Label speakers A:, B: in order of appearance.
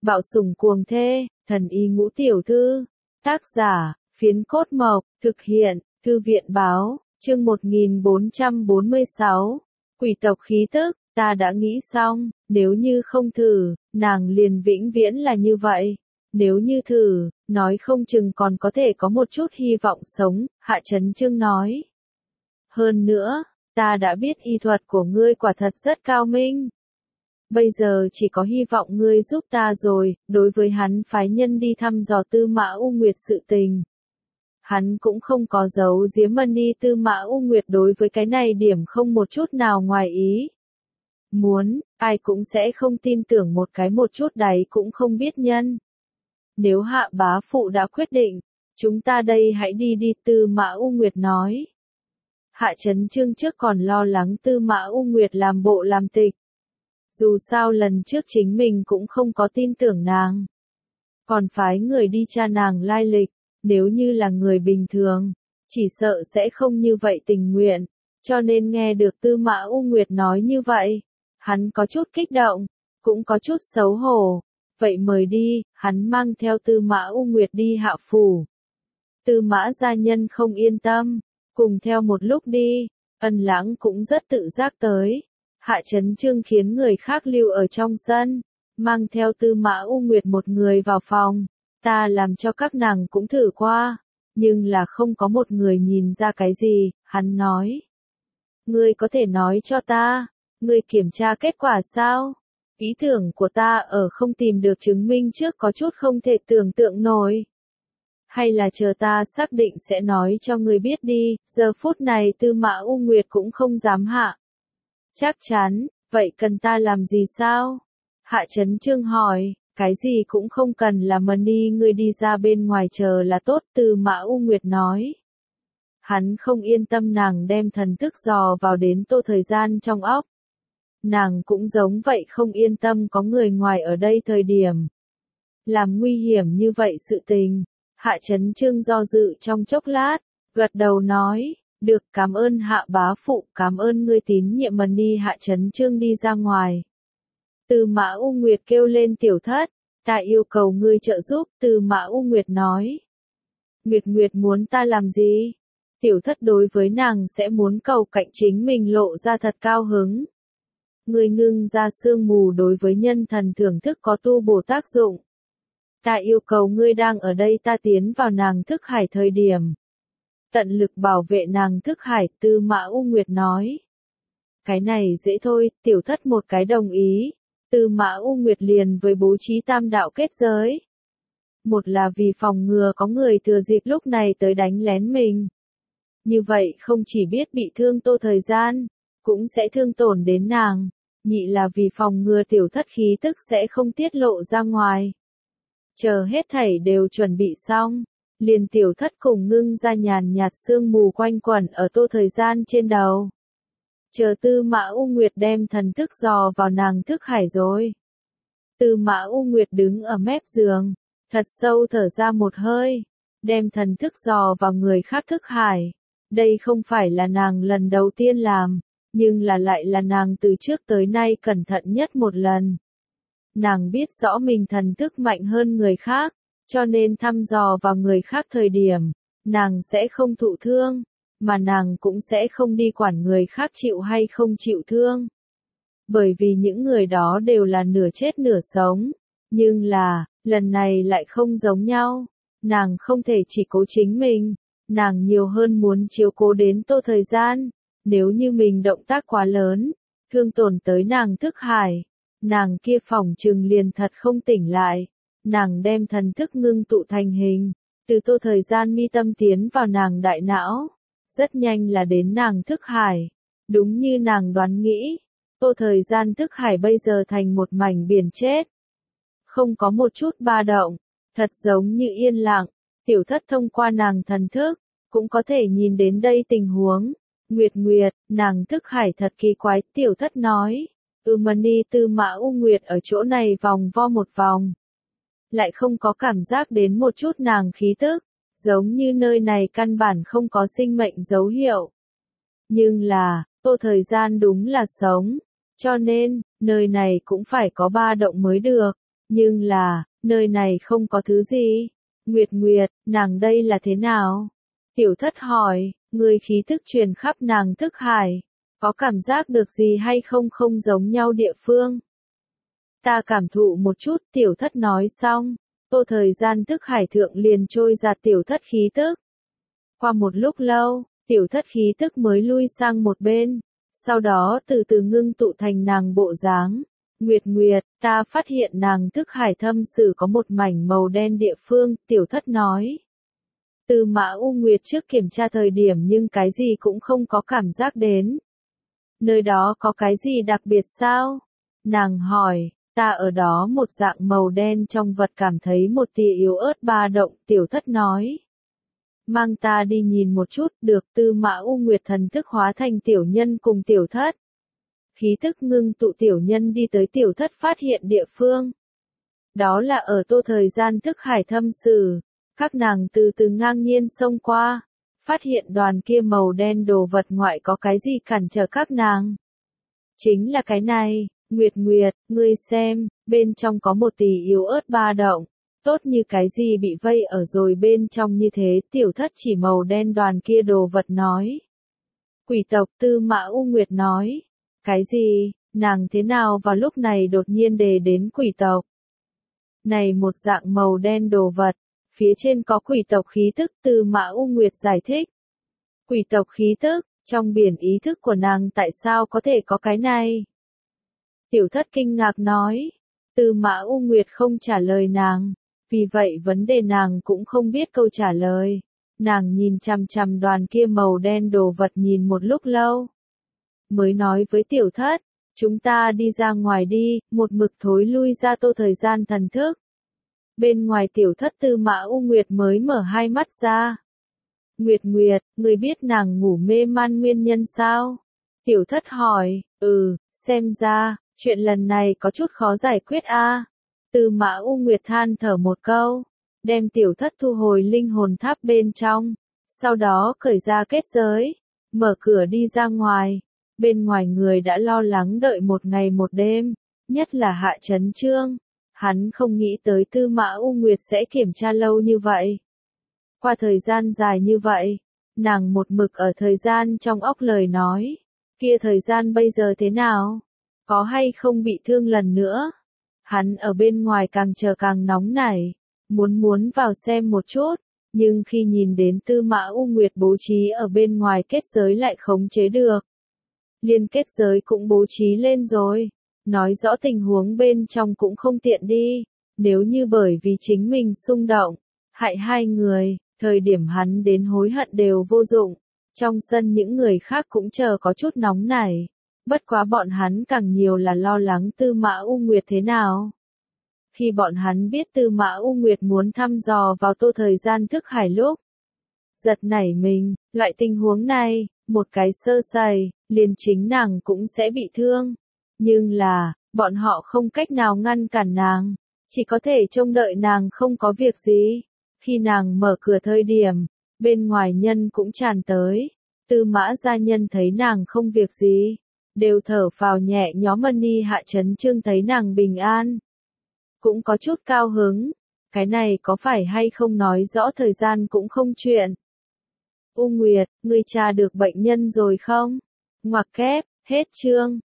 A: Bạo sủng cuồng thê, thần y ngũ tiểu thư. Tác giả, Phiến Cốt Mộc, thực hiện, Thư viện báo, chương 1446. Quỷ tộc khí tức, ta đã nghĩ xong, nếu như không thử, nàng liền vĩnh viễn là như vậy. Nếu như thử, nói không chừng còn có thể có một chút hy vọng sống, Hạ Chấn Chương nói. Hơn nữa, ta đã biết y thuật của ngươi quả thật rất cao minh. Bây giờ chỉ có hy vọng ngươi giúp ta rồi, đối với hắn phái nhân đi thăm dò Tư Mã U Nguyệt sự tình. Hắn cũng không có giấu giếm Mani Tư Mã U Nguyệt đối với cái này điểm không một chút nào ngoài ý. Muốn, ai cũng sẽ không tin tưởng một cái một chút đấy cũng không biết nhân. Nếu Hạ bá phụ đã quyết định, chúng ta đây hãy đi đi, Tư Mã U Nguyệt nói. Hạ Chấn Chương trước còn lo lắng Tư Mã U Nguyệt làm bộ làm tịch. Dù sao lần trước chính mình cũng không có tin tưởng nàng. Còn phái người đi tra nàng lai lịch, nếu như là người bình thường, chỉ sợ sẽ không như vậy tình nguyện. Cho nên nghe được Tư Mã U Nguyệt nói như vậy, hắn có chút kích động, cũng có chút xấu hổ. Vậy mời đi, hắn mang theo Tư Mã U Nguyệt đi Hạ phủ. Tư Mã gia nhân không yên tâm, cùng theo một lúc đi, Ân Lãng cũng rất tự giác tới. Hạ Chấn Chương khiến người khác lưu ở trong sân, mang theo Tư Mã U Nguyệt một người vào phòng. Ta làm cho các nàng cũng thử qua, nhưng là không có một người nhìn ra cái gì, hắn nói. Ngươi có thể nói cho ta, ngươi kiểm tra kết quả sao? Ý tưởng của ta ở không tìm được chứng minh trước có chút không thể tưởng tượng nổi. Hay là chờ ta xác định sẽ nói cho ngươi biết đi, giờ phút này Tư Mã U Nguyệt cũng không dám hạ. Chắc chắn, vậy cần ta làm gì sao? Hạ Chấn Chương hỏi, cái gì cũng không cần là Mani ngươi đi ra bên ngoài chờ là tốt, Tư Mã U Nguyệt nói. Hắn không yên tâm nàng đem thần thức dò vào đến tô thời gian trong óc. Nàng cũng giống vậy không yên tâm có người ngoài ở đây thời điểm. Làm nguy hiểm như vậy sự tình. Hạ Chấn Chương do dự trong chốc lát, gật đầu nói, được, cảm ơn Hạ bá phụ, cảm ơn ngươi tín nhiệm Mani. Hạ Chấn Chương đi ra ngoài. Tư Mã U Nguyệt kêu lên tiểu thất, ta yêu cầu ngươi trợ giúp, Tư Mã U Nguyệt nói. Nguyệt Nguyệt muốn ta làm gì? Tiểu thất đối với nàng sẽ muốn cầu cạnh chính mình lộ ra thật cao hứng. Ngươi ngưng ra sương mù đối với nhân thần thưởng thức có tu bổ tác dụng. Ta yêu cầu ngươi đang ở đây ta tiến vào nàng thức hải thời điểm. Tận lực bảo vệ nàng thức hải, Tư Mã U Nguyệt nói. Cái này dễ thôi, tiểu thất một cái đồng ý. Tư Mã U Nguyệt liền với bố trí tam đạo kết giới. Một là vì phòng ngừa có người thừa dịp lúc này tới đánh lén mình. Như vậy không chỉ biết bị thương tô thời gian, cũng sẽ thương tổn đến nàng. Nhị là vì phòng ngừa tiểu thất khí tức sẽ không tiết lộ ra ngoài. Chờ hết thảy đều chuẩn bị xong, liền tiểu thất cùng ngưng ra nhàn nhạt sương mù quanh quẩn ở tô thời gian trên đầu. Chờ Tư Mã U Nguyệt đem thần thức dò vào nàng thức hải rồi. Tư Mã U Nguyệt đứng ở mép giường, thật sâu thở ra một hơi, đem thần thức dò vào người khác thức hải. Đây không phải là nàng lần đầu tiên làm, nhưng là lại là nàng từ trước tới nay cẩn thận nhất một lần. Nàng biết rõ mình thần thức mạnh hơn người khác, cho nên thăm dò vào người khác thời điểm, nàng sẽ không thụ thương, mà nàng cũng sẽ không đi quản người khác chịu hay không chịu thương. Bởi vì những người đó đều là nửa chết nửa sống, nhưng là, lần này lại không giống nhau, nàng không thể chỉ cố chính mình, nàng nhiều hơn muốn chiếu cố đến tô thời gian, nếu như mình động tác quá lớn, thương tổn tới nàng thức hải. Nàng kia phỏng chừng liền thật không tỉnh lại, nàng đem thần thức ngưng tụ thành hình, từ tô thời gian mi tâm tiến vào nàng đại não, rất nhanh là đến nàng thức hải. Đúng như nàng đoán nghĩ, tô thời gian thức hải bây giờ thành một mảnh biển chết. Không có một chút ba động, thật giống như yên lặng, tiểu thất thông qua nàng thần thức, cũng có thể nhìn đến đây tình huống. Nguyệt Nguyệt, nàng thức hải thật kỳ quái, tiểu thất nói. Mani Tư Mã U Nguyệt ở chỗ này vòng vo một vòng. Lại không có cảm giác đến một chút nàng khí tức, giống như nơi này căn bản không có sinh mệnh dấu hiệu. Nhưng là, tô thời gian đúng là sống, cho nên, nơi này cũng phải có ba động mới được. Nhưng là, nơi này không có thứ gì. Nguyệt Nguyệt, nàng đây là thế nào? Tiểu thất hỏi, người khí thức truyền khắp nàng thức hải. Có cảm giác được gì hay không không giống nhau địa phương? Ta cảm thụ một chút, tiểu thất nói xong. Tô thời gian thức hải thượng liền trôi ra tiểu thất khí tức. Qua một lúc lâu, tiểu thất khí tức mới lui sang một bên. Sau đó từ từ ngưng tụ thành nàng bộ dáng. Nguyệt Nguyệt, ta phát hiện nàng thức hải thâm sử có một mảnh màu đen địa phương, tiểu thất nói. Từ Mã U Nguyệt trước kiểm tra thời điểm nhưng cái gì cũng không có cảm giác đến. Nơi đó có cái gì đặc biệt sao? Nàng hỏi, ta ở đó một dạng màu đen trong vật cảm thấy một tia yếu ớt ba động, tiểu thất nói. Mang ta đi nhìn một chút, được. Tư Mã U Nguyệt thần thức hóa thành tiểu nhân cùng tiểu thất. Khí thức ngưng tụ tiểu nhân đi tới tiểu thất phát hiện địa phương. Đó là ở Tô thời gian thức hải thâm sử. Các nàng từ từ ngang nhiên xông qua. Phát hiện đoàn kia màu đen đồ vật ngoại có cái gì cản trở các nàng. Chính là cái này, Nguyệt Nguyệt, ngươi xem, bên trong có một tỷ yếu ớt ba động. Tốt như cái gì bị vây ở rồi bên trong như thế, tiểu thất chỉ màu đen đoàn kia đồ vật nói. Quỷ tộc Tư Mã U Nguyệt nói. Cái gì, nàng thế nào vào lúc này đột nhiên đề đến quỷ tộc? Này một dạng màu đen đồ vật, phía trên có quỷ tộc khí tức, Tư Mã U Nguyệt giải thích. Quỷ tộc khí tức, trong biển ý thức của nàng tại sao có thể có cái này? Tiểu thất kinh ngạc nói. Tư Mã U Nguyệt không trả lời nàng. Vì vậy vấn đề nàng cũng không biết câu trả lời. Nàng nhìn chằm chằm đoàn kia màu đen đồ vật nhìn một lúc lâu. Mới nói với tiểu thất, chúng ta đi ra ngoài đi, một mực thối lui ra Tô thời gian thần thức. Bên ngoài tiểu thất Tư Mã U Nguyệt mới mở hai mắt ra. Nguyệt Nguyệt, người biết nàng ngủ mê man nguyên nhân sao? Tiểu thất hỏi, xem ra, chuyện lần này có chút khó giải quyết a. Tư Mã U Nguyệt than thở một câu, đem tiểu thất thu hồi linh hồn tháp bên trong, sau đó cởi ra kết giới, mở cửa đi ra ngoài. Bên ngoài người đã lo lắng đợi một ngày một đêm, nhất là Hạ Chấn Chương. Hắn không nghĩ tới Tư Mã U Nguyệt sẽ kiểm tra lâu như vậy. Qua thời gian dài như vậy, nàng một mực ở thời gian trong óc lời nói. Kia thời gian bây giờ thế nào? Có hay không bị thương lần nữa? Hắn ở bên ngoài càng chờ càng nóng nảy, muốn vào xem một chút, nhưng khi nhìn đến Tư Mã U Nguyệt bố trí ở bên ngoài kết giới lại khống chế được. Liên kết giới cũng bố trí lên rồi, nói rõ tình huống bên trong cũng không tiện đi, nếu như bởi vì chính mình xung động, hại hai người, thời điểm hắn đến hối hận đều vô dụng, trong sân những người khác cũng chờ có chút nóng nảy. Bất quá bọn hắn càng nhiều là lo lắng Tư Mã U Nguyệt thế nào. Khi bọn hắn biết Tư Mã U Nguyệt muốn thăm dò vào Tô thời gian thức hải lúc, giật nảy mình, loại tình huống này, một cái sơ sẩy, liền chính nàng cũng sẽ bị thương. Nhưng là, bọn họ không cách nào ngăn cản nàng, chỉ có thể trông đợi nàng không có việc gì. Khi nàng mở cửa thời điểm, bên ngoài nhân cũng tràn tới. Tư Mã gia nhân thấy nàng không việc gì, đều thở phào nhẹ nhõm. Ni Hạ Chấn Chương thấy nàng bình an, cũng có chút cao hứng. Cái này có phải hay không nói rõ thời gian cũng không chuyện. U Nguyệt, ngươi tra được bệnh nhân rồi không? Ngoặc kép, hết chương.